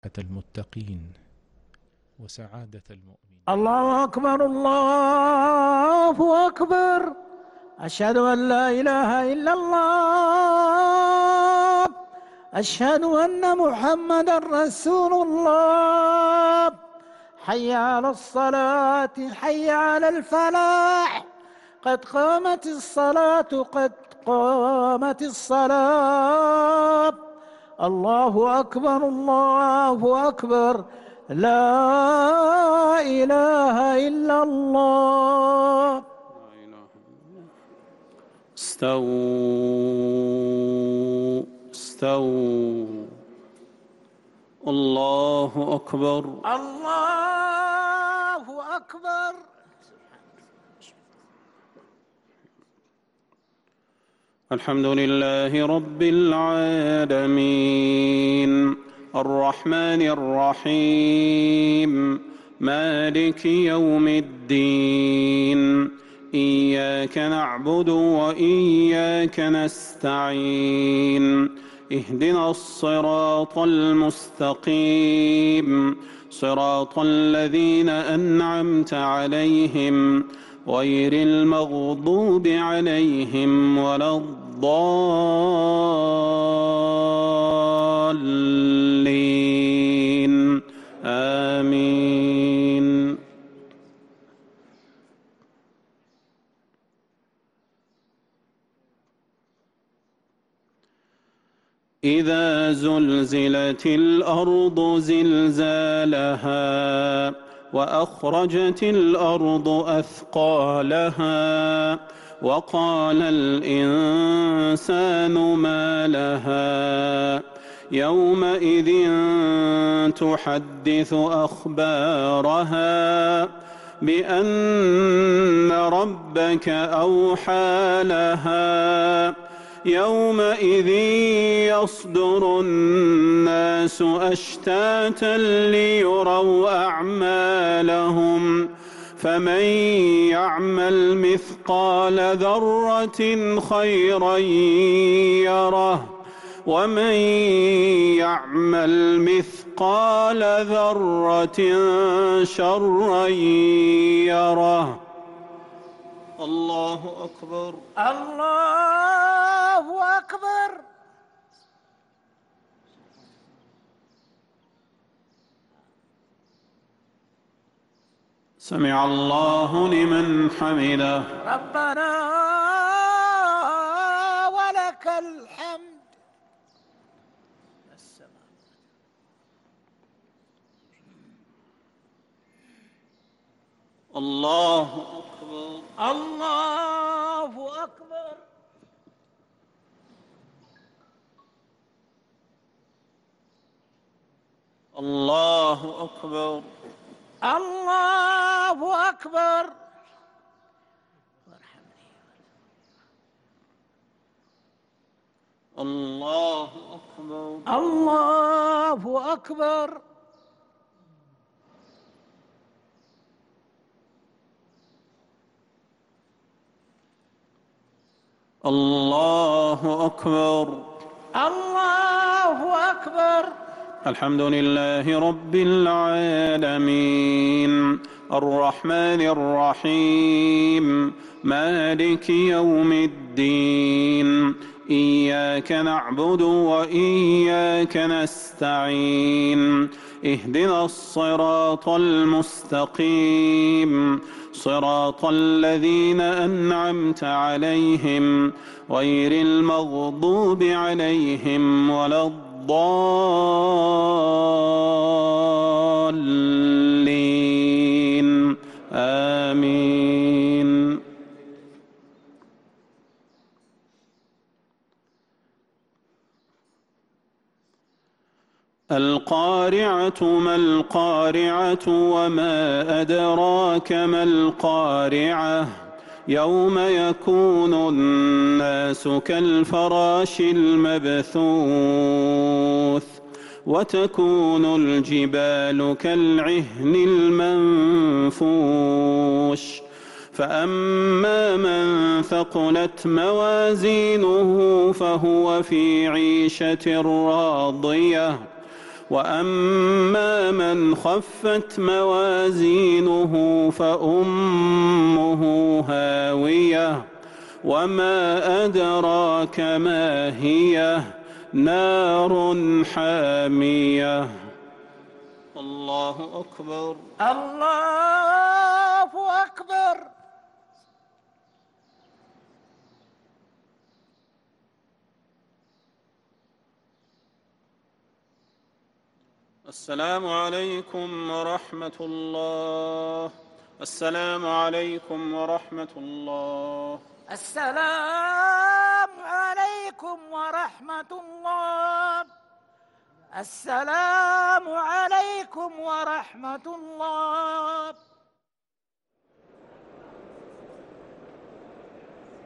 المتقين وسعادة المؤمنين. الله أكبر الله أكبر، أشهد أن لا إله إلا الله، أشهد أن محمدا رسول الله. حي على الصلاة، حي على الفلاح، قد قامت الصلاة، قد قامت الصلاة. الله أكبر الله أكبر، لا إله إلا الله. استووا استووا. الله أكبر الله أكبر. الحمد لله رب العالمين، الرحمن الرحيم، مالك يوم الدين، إياك نعبد وإياك نستعين، اهدنا الصراط المستقيم، صراط الذين أنعمت عليهم غير المغضوب عليهم ولا الضالين، آمين. إذا زلزلت الأرض زلزالها وأخرجت الأرض أثقالها وقال الإنسان ما لها يومئذ تحدث أخبارها بأن ربك أوحى لها يومئذ يصدر الناس أشتاتا ليروا أعمالهم فمن يعمل مثقال ذرة خيرا يره ومن يعمل مثقال ذرة شرا يره. الله أكبر الله أكبر. سمع الله لمن حمده. ربنا ولك الحمد. الله أكبر الله أكبر. الله أكبر الله أكبر. الله أكبر الله أكبر. الله أكبر الله أكبر. الحمد لله رب العالمين، الرحمن الرحيم، مالك يوم الدين، إياك نعبد وإياك نستعين، اهدنا الصراط المستقيم، صراط الذين أنعمت عليهم غير المغضوب عليهم ولا الضالين، آمين. القارعة ما القارعة وما أدراك ما القارعة يوم يكون الناس كالفراش المبثوث وتكون الجبال كالعهن المنفوش فأما من ثقلت موازينه فهو في عيشة راضية وأما من خفت موازينه فأمه هاوية وما أدراك ما هي نار حامية. الله أكبر. الله أكبر. السلام عليكم ورحمة الله. السلام عليكم ورحمة الله. السلام عليكم ورحمة الله. السلام عليكم ورحمة الله.